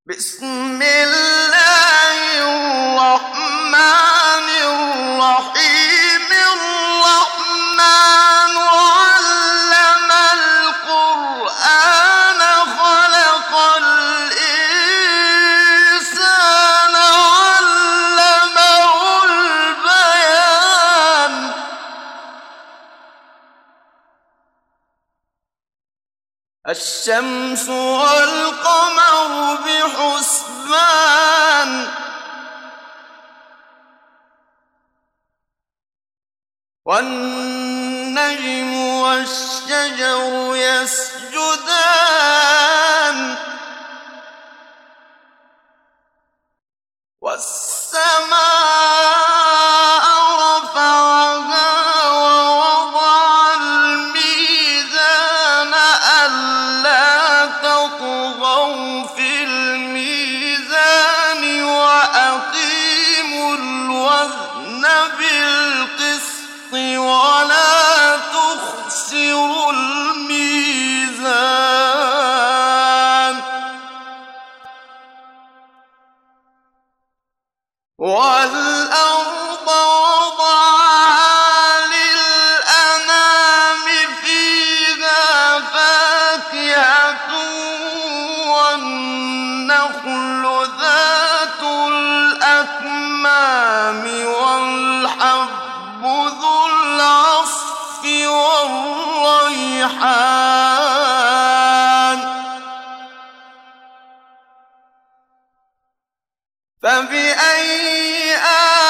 بسم الله الرحمن الرحيم الرحمن علم القرآن خلق الإنسان علمه البيان الشمس والقمر بحسبان والنجم والشجر يسجدان والسماء رفعها ووضع الميزان ألا تطغوا في الميزان وأقيموا الوزن بالقسط ولا تخسروا الميزان والأرض وضعها للأنام فيها فاكهة والنخل ذات الأكمام والحب ذو العصف والريحان فبأي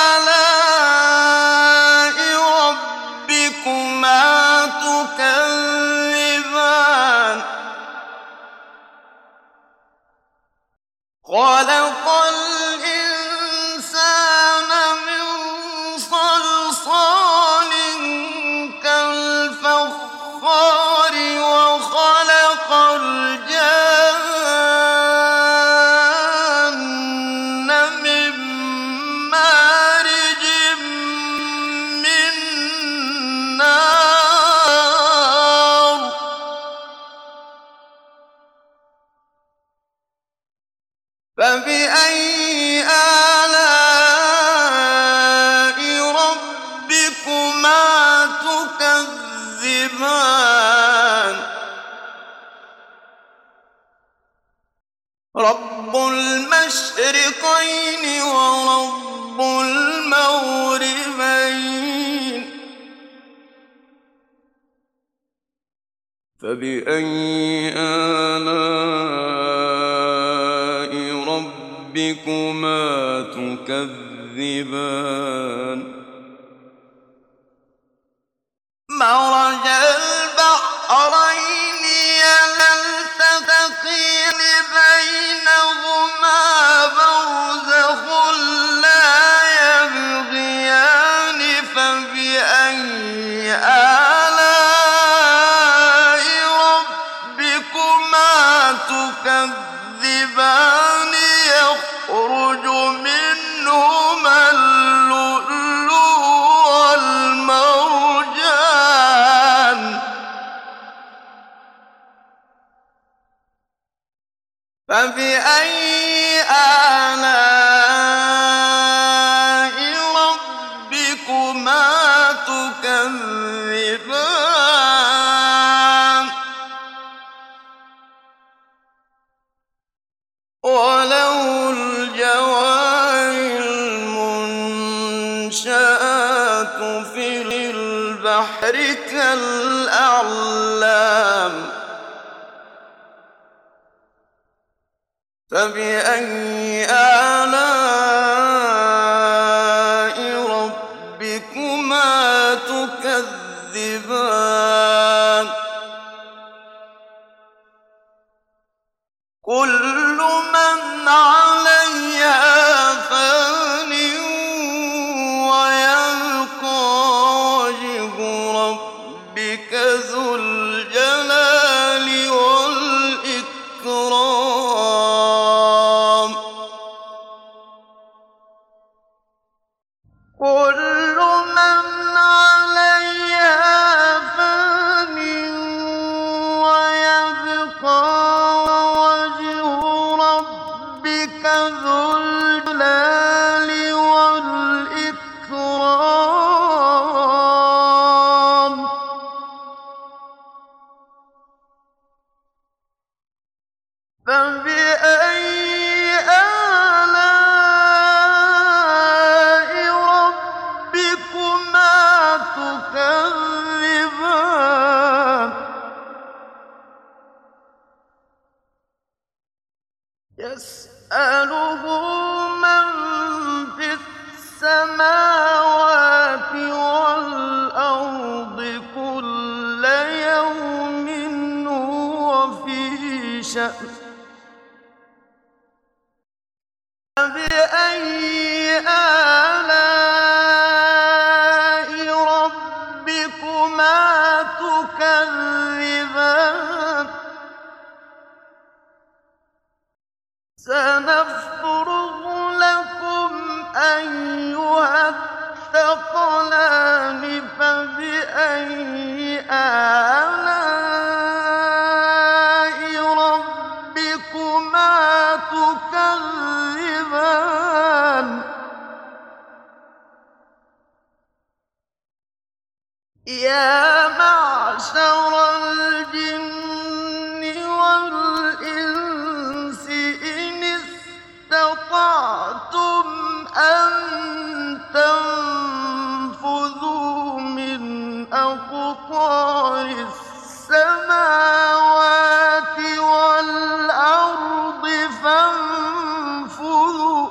آلاء ربكما تكذبان خلق الإنسان من صلصال كالفخار وخلق الجان من مارج من نار فبأي آلاء ربكما تكذبان رب المشرقين ورب المغربين فبأي آلاء ربكما تكذبان مرج البحرين يلتقيان بينهما برزخ لا يبغيان فبأي آلاء ربكما تكذبان يخرج منهما اللؤلؤ والمرجان فبأي آلاء ربكما تكذبان وله الجوار المنشآت في البحر كالأعلام فبأي آلاء ربكما تكذبان كل من عليها فان ويبقى وجه ربك ذو الجلال والإكرام كل من عليها فان ويبقى وجه ربك ذو الجلال والإكرام فبأي آلاء ربكما تكذبان يسأله من في السماوات والأرض كل يوم هو في شأن فبأي آلاء ربكما تكذبان سنفرغ لكم أيها الثقلان فبأي آلاء ربكما تكذبان يا معشر الجن والإنس إن استطعتم أن تنفذوا من أقطار السماوات والأرض فانفذوا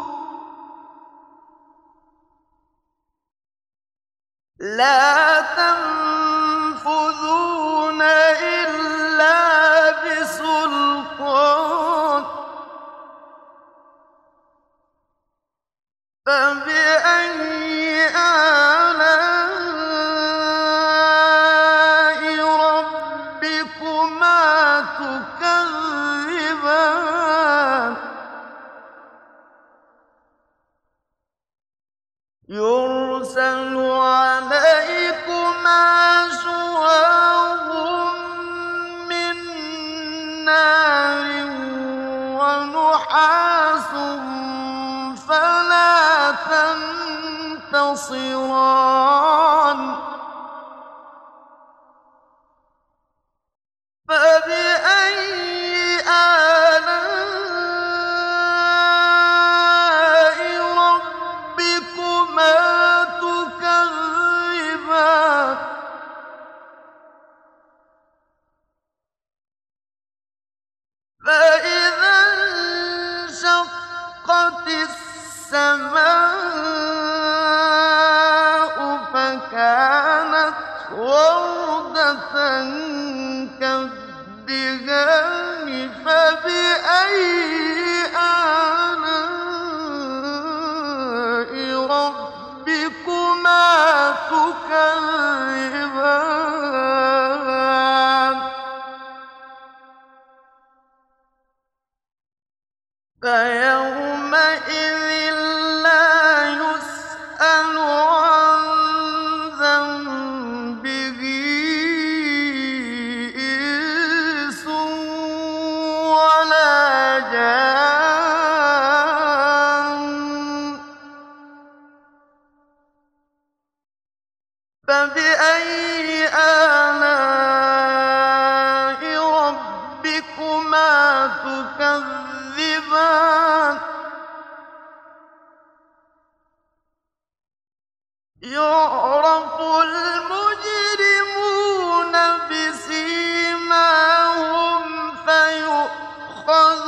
لا تنفذون إلا بسلطان فبأي آلاء ربكما تكذبان يرسل عليكما شواظ من نار ونحاس فلا تنتصران فبأي آلاء ربكما تكذبان فإذا انشقت السماء فكانت وردة كالدهان فبأي آلاء ربكما تكذبان فيومئذ لا يسأل عن ذنبه إنس ولا جان فبأي آلاء ربكما تكذبان يعرف المجرمون بسيماهم فيؤخذ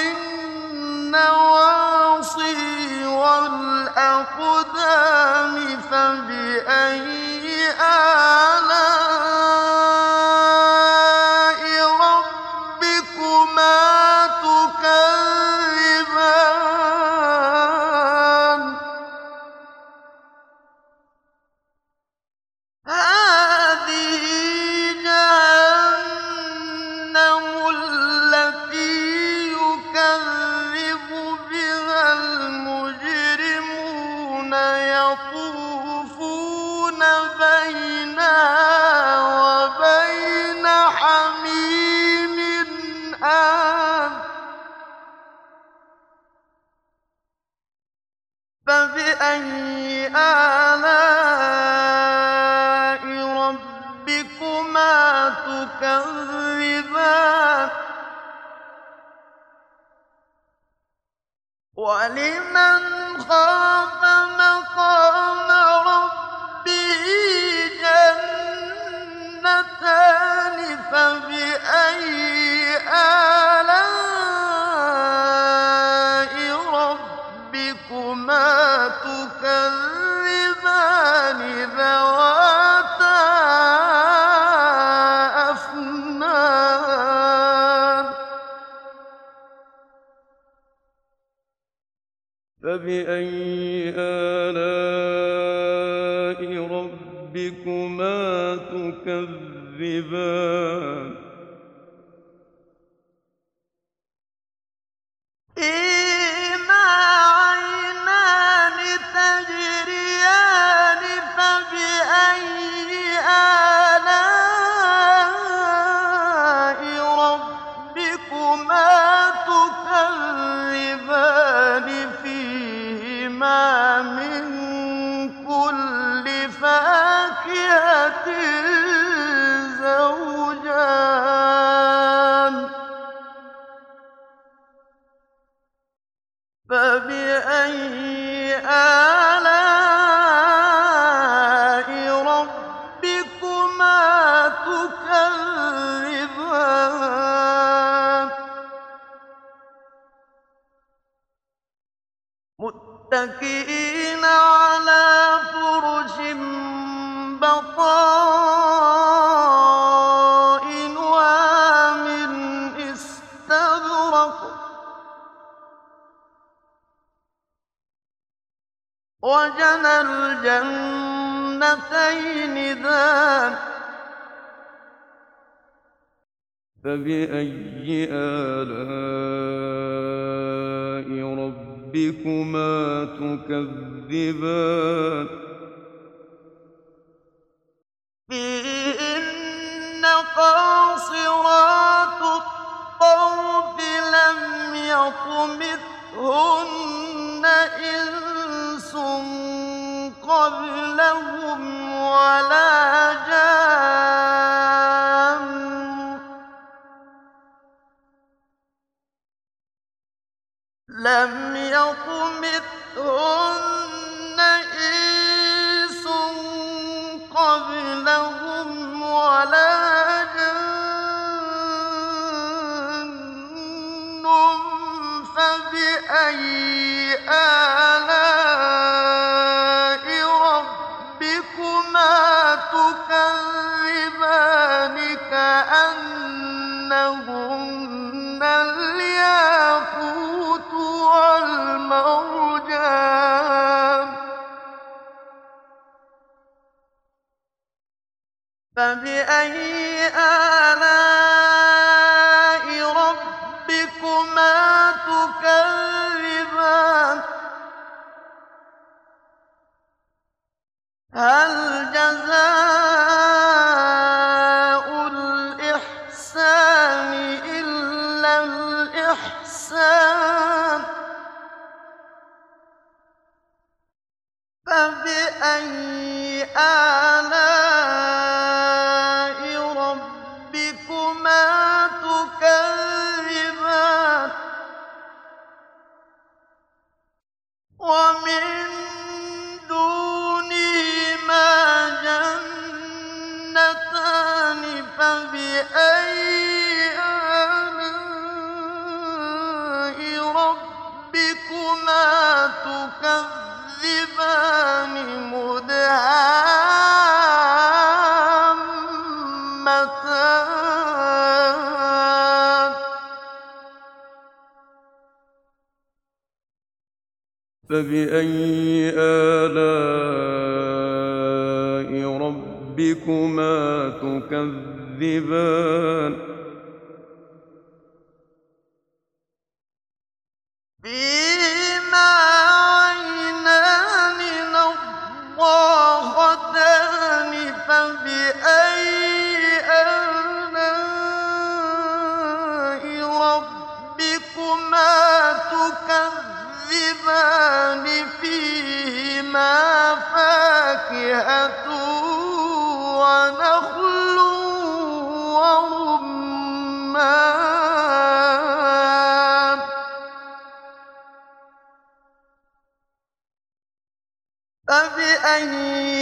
بالنواصي والأقدام فبأي آلاء ربكما تكذبان فَبِأَيِّ آلَاءِ رَبِّكُمَا تُكَذِّبَانِ وَلِمَنْ خَافَ مَقَامَ رَبِّهِ جَنَّتَانِ فَبِأَيِّ آلَاءِ رَبِّكُمَا تُكَذِّبَانِ ذَوَاتَا أَفْنَانٍ فَبِأَيِّ آلَاءِ رَبِّكُمَا تُكَذِّبَانِ فِيهِمَا عَيْنَانِ تَجْرِيَانِ فَبِأَيِّ آلَاءِ رَبِّكُمَا تُكَذِّبَانِ فِيهِمَا مِن كُلِّ فَاكِهَةٍ زَوْجَانِ فَبِأَيِّ آلَاءِ رَبِّكُمَا تُكَذِّبَانِ مُتَّكِئِينَ عَلَىٰ فُرُشٍ بَطَائِنُهَا مِنْ إِسْتَبْرَقٍ وَجَنَى الْجَنَّتَيْنِ دَانٍ فَبِأَيِّ آلَاءِ رَبِّكُمَا تُكَذِّبَانِ فِيهِنَّ قَاصِرَاتُ الطَّرْفِ لَمْ يَطْمِثْهُنَّ إِنسٌ قَبْلَهُمْ وَلَا جَانٌّ لَمْ يَطْمِثْهُنَّ إِنسٌ قَبْلَهُمْ وَلَا جَانٌّ فَبِأَيِّ آلَاءِ رَبِّكُمَا تُكَذِّبَانِ كَأَنَّهُنَّ الْيَاقُوتُ وَالْمَرْجَانُ فَبِأَيِّ آلَاءِ رَبِّكُمَا تُكَذِّبَانِ هَلْ جَزَاءُ الْإِحْسَانِ إِلَّا الْإِحْسَانُ فَبِأَيِّ آلَاءِ رَبِّكُمَا تُكَذِّبَانِ وَمِن دُونِهِمَا جَنَّتَانِ فَبِأَيِّ آلَاءِ رَبِّكُمَا تُكَذِّبَانِ مُدْهَامَّتَانِ فَبِأَيِّ آلَاءِ رَبِّكُمَا تُكَذِّبَانِ فِيهِمَا عَيْنَانِ نَضَّاخَتَانِ فَبِأَيِّ آلَاءِ رَبِّكُمَا تُكَذِّبَانِ تكذبان فيهما فاكهة ونخل ورمان فبأي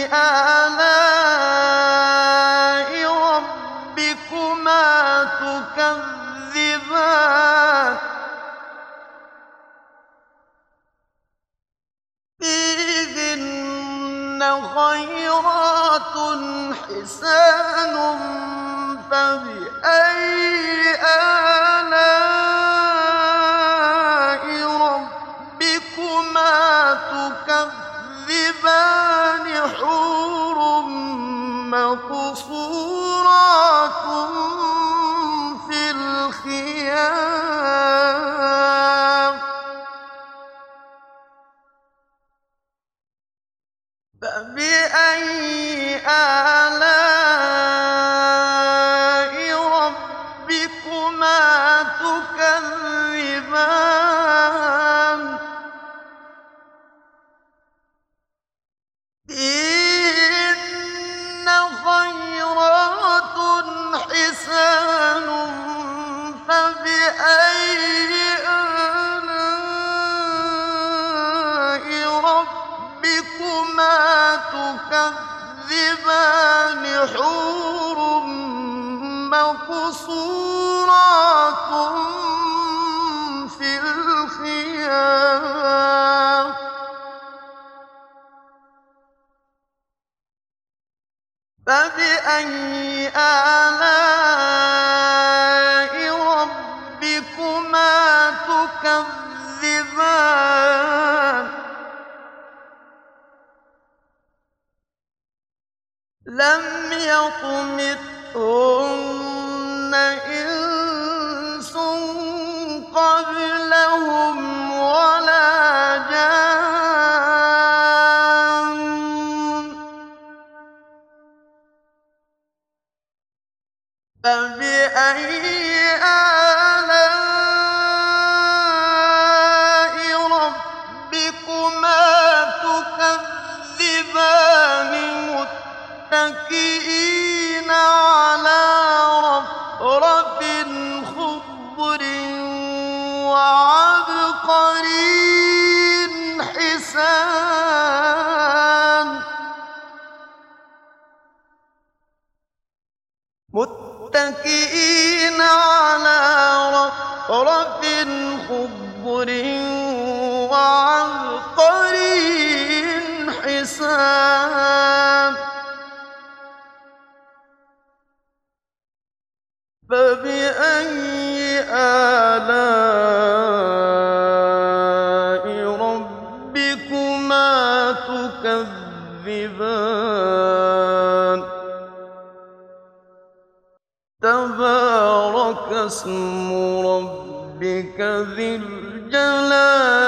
آلاء ربكما تكذبان فيهن خيرات حسان فبأي آلاء ربكما تكذبان حور مقصورات في الخيام فبأي آلاء ربكما تكذبان فيهن خيرات حسان فبأي آلاء ربكما تكذبان حور مقصورات في الخيام فبأي آلاء ربكما تكذبان لم يطمثهن إنس قبلهم ولا جان فبأي آلاء ربكما تكذبان متكئين على رفرف خضر وعبقري حسان متكئين على رفرف خضر وعبقري حسان فبأي آلاء ربكما تكذبان تبارك اسم ربك ذي الجلال